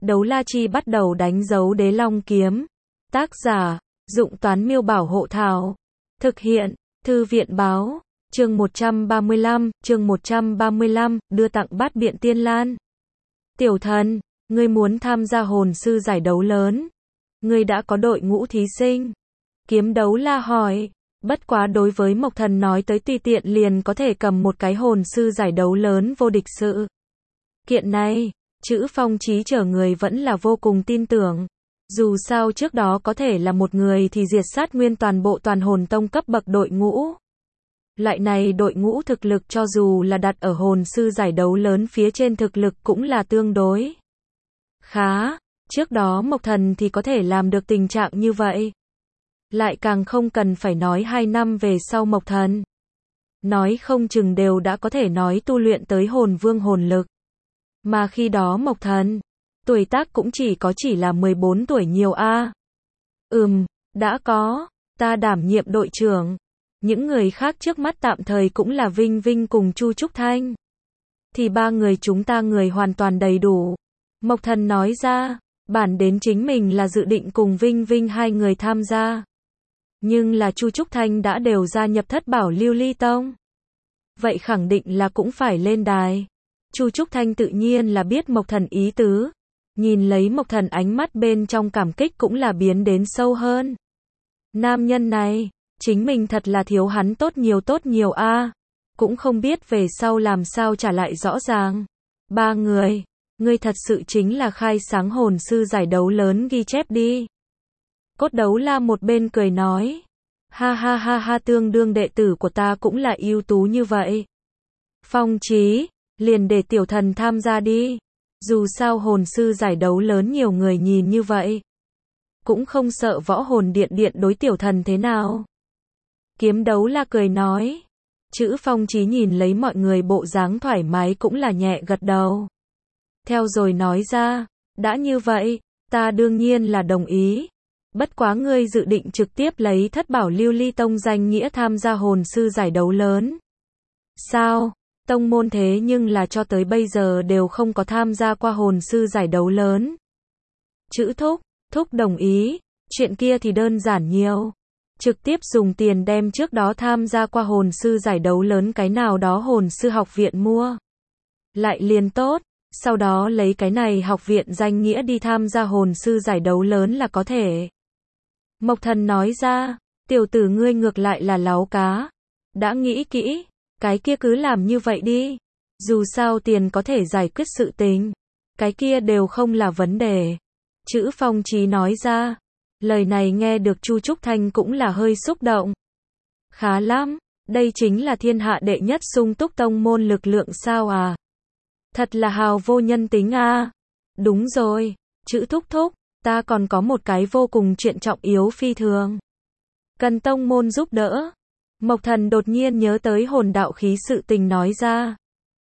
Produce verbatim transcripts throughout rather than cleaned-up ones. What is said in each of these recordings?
Đấu la chi bắt đầu đánh dấu đế long kiếm. Tác giả, Dụng Toán Miêu Bảo Hộ Thảo. Thực hiện, Thư viện Báo. Chương một trăm ba mươi lăm, chương một trăm ba mươi lăm, đưa tặng bát biện tiên lan. Tiểu thần, ngươi muốn tham gia hồn sư giải đấu lớn. Ngươi đã có đội ngũ thí sinh. Kiếm đấu la hỏi. Bất quá đối với Mộc Thần nói tới tùy tiện liền có thể cầm một cái hồn sư giải đấu lớn vô địch sự kiện này, chữ Phong Chí chở người vẫn là vô cùng tin tưởng. Dù sao trước đó có thể là một người thì diệt sát nguyên toàn bộ toàn hồn tông cấp bậc đội ngũ. Loại này đội ngũ thực lực cho dù là đặt ở hồn sư giải đấu lớn phía trên thực lực cũng là tương đối khá. Trước đó Mộc Thần thì có thể làm được tình trạng như vậy. Lại càng không cần phải nói hai năm về sau Mộc Thần. Nói không chừng đều đã có thể nói tu luyện tới hồn vương hồn lực. Mà khi đó Mộc Thần, tuổi tác cũng chỉ có chỉ là mười bốn tuổi nhiều a. À. Ừm, đã có, ta đảm nhiệm đội trưởng. Những người khác trước mắt tạm thời cũng là Vinh Vinh cùng Chu Trúc Thanh. Thì ba người chúng ta người hoàn toàn đầy đủ. Mộc Thần nói ra, bản đến chính mình là dự định cùng Vinh Vinh hai người tham gia. Nhưng là Chu Trúc Thanh đã đều gia nhập Thất Bảo Lưu Ly Tông. Vậy khẳng định là cũng phải lên đài. Chu Trúc Thanh tự nhiên là biết Mộc Thần ý tứ. Nhìn lấy Mộc Thần ánh mắt bên trong cảm kích cũng là biến đến sâu hơn. Nam nhân này, chính mình thật là thiếu hắn tốt nhiều tốt nhiều a. À. Cũng không biết về sau làm sao trả lại rõ ràng. Ba người, ngươi thật sự chính là khai sáng hồn sư giải đấu lớn ghi chép đi. Cốt đấu la một bên cười nói. Ha ha ha ha, tương đương đệ tử của ta cũng là ưu tú như vậy. Phong Chí, liền để tiểu thần tham gia đi. Dù sao hồn sư giải đấu lớn nhiều người nhìn như vậy. Cũng không sợ võ hồn điện điện đối tiểu thần thế nào. Kiếm đấu la cười nói. Chữ Phong Chí nhìn lấy mọi người bộ dáng thoải mái cũng là nhẹ gật đầu. Theo rồi nói ra, đã như vậy, ta đương nhiên là đồng ý. Bất quá ngươi dự định trực tiếp lấy Thất Bảo Lưu Ly Tông danh nghĩa tham gia hồn sư giải đấu lớn. Sao? Tông môn thế nhưng là cho tới bây giờ đều không có tham gia qua hồn sư giải đấu lớn. Chữ Thúc, Thúc đồng ý, chuyện kia thì đơn giản nhiều. Trực tiếp dùng tiền đem trước đó tham gia qua hồn sư giải đấu lớn cái nào đó hồn sư học viện mua. Lại liền tốt, sau đó lấy cái này học viện danh nghĩa đi tham gia hồn sư giải đấu lớn là có thể. Mộc Thần nói ra, tiểu tử ngươi ngược lại là láo cá. Đã nghĩ kỹ, cái kia cứ làm như vậy đi. Dù sao tiền có thể giải quyết sự tình. Cái kia đều không là vấn đề. Chữ Phong Chí nói ra. Lời này nghe được Chu Trúc Thanh cũng là hơi xúc động. Khá lắm, đây chính là thiên hạ đệ nhất sung túc tông môn lực lượng sao à? Thật là hào vô nhân tính a. À. Đúng rồi, chữ Thúc Thúc, ta còn có một cái vô cùng chuyện trọng yếu phi thường. Cần tông môn giúp đỡ. Mộc Thần đột nhiên nhớ tới hồn đạo khí sự tình nói ra.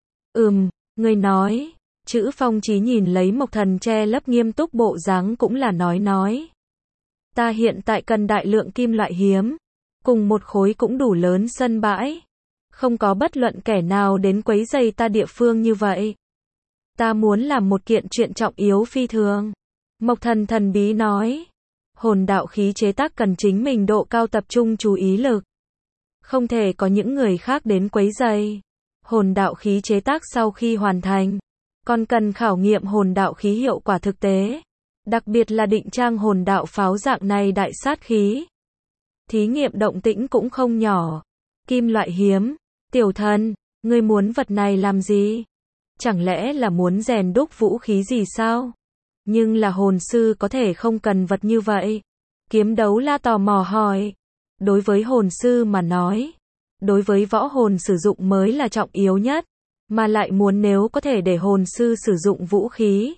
Ừm, người nói. Chữ Phong Chí nhìn lấy Mộc Thần che lấp nghiêm túc bộ dáng cũng là nói nói. Ta hiện tại cần đại lượng kim loại hiếm. Cùng một khối cũng đủ lớn sân bãi. Không có bất luận kẻ nào đến quấy rầy ta địa phương như vậy. Ta muốn làm một kiện chuyện trọng yếu phi thường. Mộc Thần thần bí nói. Hồn đạo khí chế tác cần chính mình độ cao tập trung chú ý lực. Không thể có những người khác đến quấy rầy. Hồn đạo khí chế tác sau khi hoàn thành, còn cần khảo nghiệm hồn đạo khí hiệu quả thực tế. Đặc biệt là định trang hồn đạo pháo dạng này đại sát khí. Thí nghiệm động tĩnh cũng không nhỏ. Kim loại hiếm. Tiểu thần, ngươi muốn vật này làm gì? Chẳng lẽ là muốn rèn đúc vũ khí gì sao? Nhưng là hồn sư có thể không cần vật như vậy. Kiếm đấu la tò mò hỏi. Đối với hồn sư mà nói, đối với võ hồn sử dụng mới là trọng yếu nhất. Mà lại muốn nếu có thể để hồn sư sử dụng vũ khí.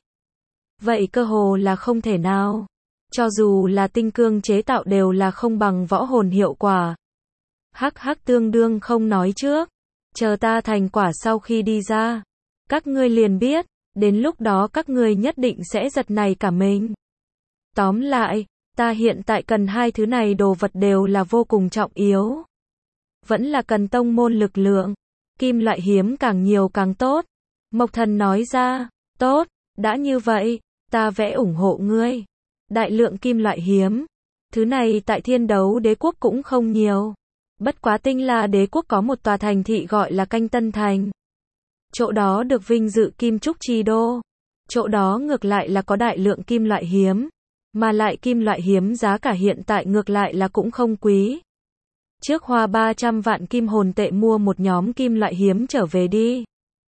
Vậy cơ hồ là không thể nào. Cho dù là tinh cương chế tạo đều là không bằng võ hồn hiệu quả. Hắc hắc, tương đương không nói trước. Chờ ta thành quả sau khi đi ra. Các ngươi liền biết. Đến lúc đó các ngươi nhất định sẽ giật nảy cả mình. Tóm lại, ta hiện tại cần hai thứ này đồ vật đều là vô cùng trọng yếu. Vẫn là cần tông môn lực lượng. Kim loại hiếm càng nhiều càng tốt. Mộc Thần nói ra. Tốt, đã như vậy. ta vẽ ủng hộ ngươi. Đại lượng kim loại hiếm. Thứ này tại Thiên Đấu Đế quốc cũng không nhiều. Bất quá Tinh La Đế quốc có một tòa thành thị gọi là Canh Tân Thành. Chỗ đó được vinh dự kim trúc chi đô. Chỗ đó ngược lại là có đại lượng kim loại hiếm. Mà lại kim loại hiếm giá cả hiện tại ngược lại là cũng không quý. Trước hoa ba trăm vạn kim hồn tệ mua một nhóm kim loại hiếm trở về đi.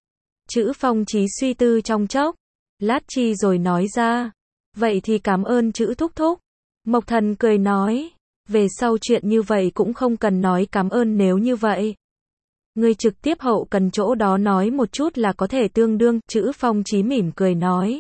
Chữ Phong Chí suy tư trong chốc. Lát chi rồi nói ra. Vậy thì cảm ơn chữ thúc thúc. Mộc Thần cười nói. Về sau chuyện như vậy cũng không cần nói cảm ơn nếu như vậy. Ngươi trực tiếp hậu cần chỗ đó nói một chút là có thể tương đương, chữ Phong Chí mỉm cười nói.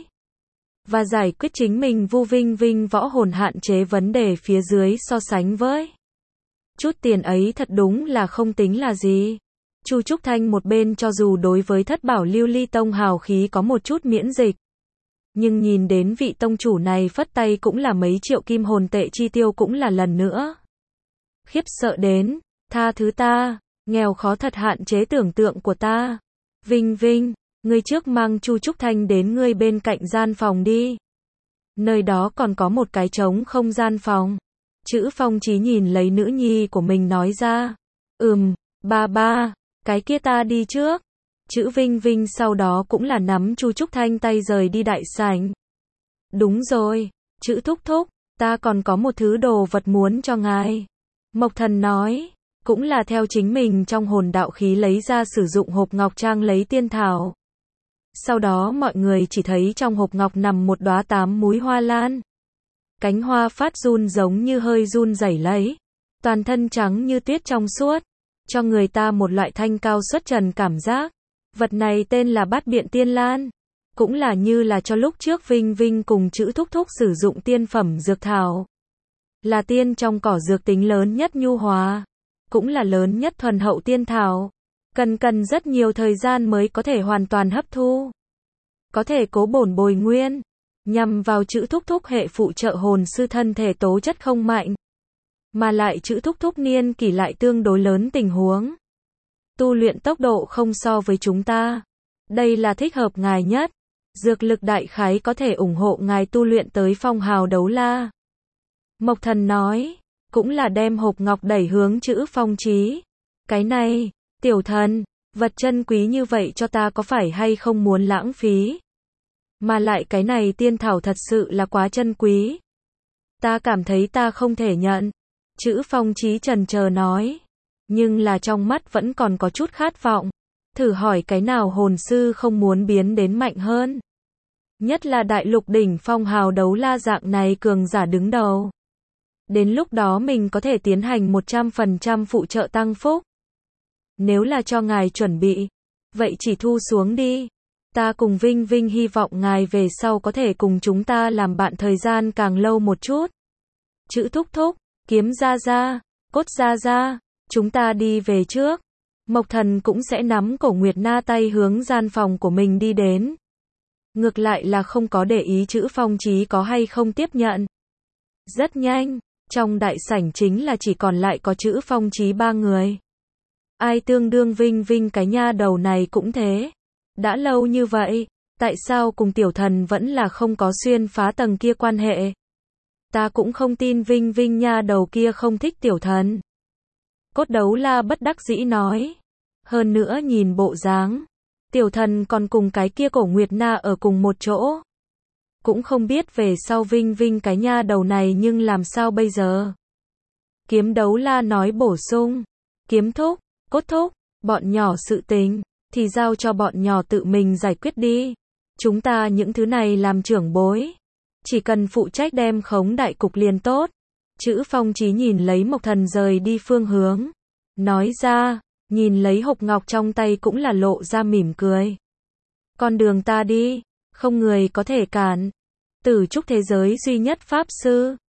Và giải quyết chính mình Vu Vinh Vinh võ hồn hạn chế vấn đề phía dưới so sánh với. Chút tiền ấy thật đúng là không tính là gì. Chu Trúc Thanh một bên cho dù đối với thất bảo lưu ly tông hào khí có một chút miễn dịch. Nhưng nhìn đến vị tông chủ này phất tay cũng là mấy triệu kim hồn tệ chi tiêu cũng là lần nữa. Khiếp sợ đến, tha thứ ta, nghèo khó thật hạn chế tưởng tượng của ta. Vinh Vinh, ngươi trước mang Chu Trúc Thanh đến ngươi bên cạnh gian phòng đi. Nơi đó còn có một cái trống không gian phòng. Chữ Phong Chí nhìn lấy nữ nhi của mình nói ra. Ừm, ba ba, cái kia ta đi trước. Chữ Vinh Vinh sau đó cũng là nắm Chu Trúc Thanh tay rời đi đại sảnh. Đúng rồi, chữ thúc thúc, ta còn có một thứ đồ vật muốn cho ngài. Mộc Thần nói, cũng là theo chính mình trong hồn đạo khí lấy ra sử dụng hộp ngọc trang lấy tiên thảo. Sau đó mọi người chỉ thấy trong hộp ngọc nằm một đóa tám múi hoa lan. Cánh hoa phát run giống như hơi run rẩy lấy. Toàn thân trắng như tuyết trong suốt. Cho người ta một loại thanh cao xuất trần cảm giác. Vật này tên là Bát Biện Tiên Lan. Cũng là như là cho lúc trước Vinh Vinh cùng chữ thúc thúc sử dụng tiên phẩm dược thảo. Là tiên trong cỏ dược tính lớn nhất nhu hòa. Cũng là lớn nhất thuần hậu tiên thảo. Cần cần rất nhiều thời gian mới có thể hoàn toàn hấp thu. Có thể cố bổn bồi nguyên. Nhằm vào chữ thúc thúc hệ phụ trợ hồn sư thân thể tố chất không mạnh. Mà lại chữ thúc thúc niên kỷ lại tương đối lớn tình huống. Tu luyện tốc độ không so với chúng ta. Đây là thích hợp ngài nhất. Dược lực đại khái có thể ủng hộ ngài tu luyện tới phong hào đấu la. Mộc Thần nói. Cũng là đem hộp ngọc đẩy hướng chữ Phong Chí. Cái này, tiểu thần, vật chân quý như vậy cho ta có phải hay không muốn lãng phí. Mà lại cái này tiên thảo thật sự là quá chân quý. Ta cảm thấy ta không thể nhận. Chữ Phong Chí chần chờ nói. Nhưng là trong mắt vẫn còn có chút khát vọng. Thử hỏi cái nào hồn sư không muốn biến đến mạnh hơn. Nhất là đại lục đỉnh phong hào đấu la dạng này cường giả đứng đầu. Đến lúc đó mình có thể tiến hành một trăm phần trăm phụ trợ tăng phúc. Nếu là cho ngài chuẩn bị, vậy chỉ thu xuống đi. Ta cùng Vinh Vinh hy vọng ngài về sau có thể cùng chúng ta làm bạn thời gian càng lâu một chút. Chữ thúc thúc, kiếm ra ra, cốt ra ra, chúng ta đi về trước. Mộc Thần cũng sẽ nắm cổ Nguyệt Na tay hướng gian phòng của mình đi đến. Ngược lại là không có để ý chữ Phong Chí có hay không tiếp nhận. Rất nhanh, trong đại sảnh chính là chỉ còn lại có chữ Phong Chí ba người. Ai tương đương Vinh Vinh cái nha đầu này cũng thế. Đã lâu như vậy, tại sao cùng tiểu thần vẫn là không có xuyên phá tầng kia quan hệ? Ta cũng không tin Vinh Vinh nha đầu kia không thích tiểu thần. Cốt Đấu La bất đắc dĩ nói. Hơn nữa nhìn bộ dáng, tiểu thần còn cùng cái kia cổ Nguyệt Na ở cùng một chỗ. Cũng không biết về sau Vinh Vinh cái nha đầu này nhưng làm sao bây giờ? Kiếm Đấu La nói bổ sung. Kiếm thúc, cốt thúc, bọn nhỏ sự tình, thì giao cho bọn nhỏ tự mình giải quyết đi. Chúng ta những thứ này làm trưởng bối. Chỉ cần phụ trách đem khống đại cục liền tốt. Chữ Phong Chí nhìn lấy Mộc Thần rời đi phương hướng. Nói ra, nhìn lấy hộp ngọc trong tay cũng là lộ ra mỉm cười. Con đường ta đi, không người có thể cản. Tử trúc thế giới duy nhất pháp sư.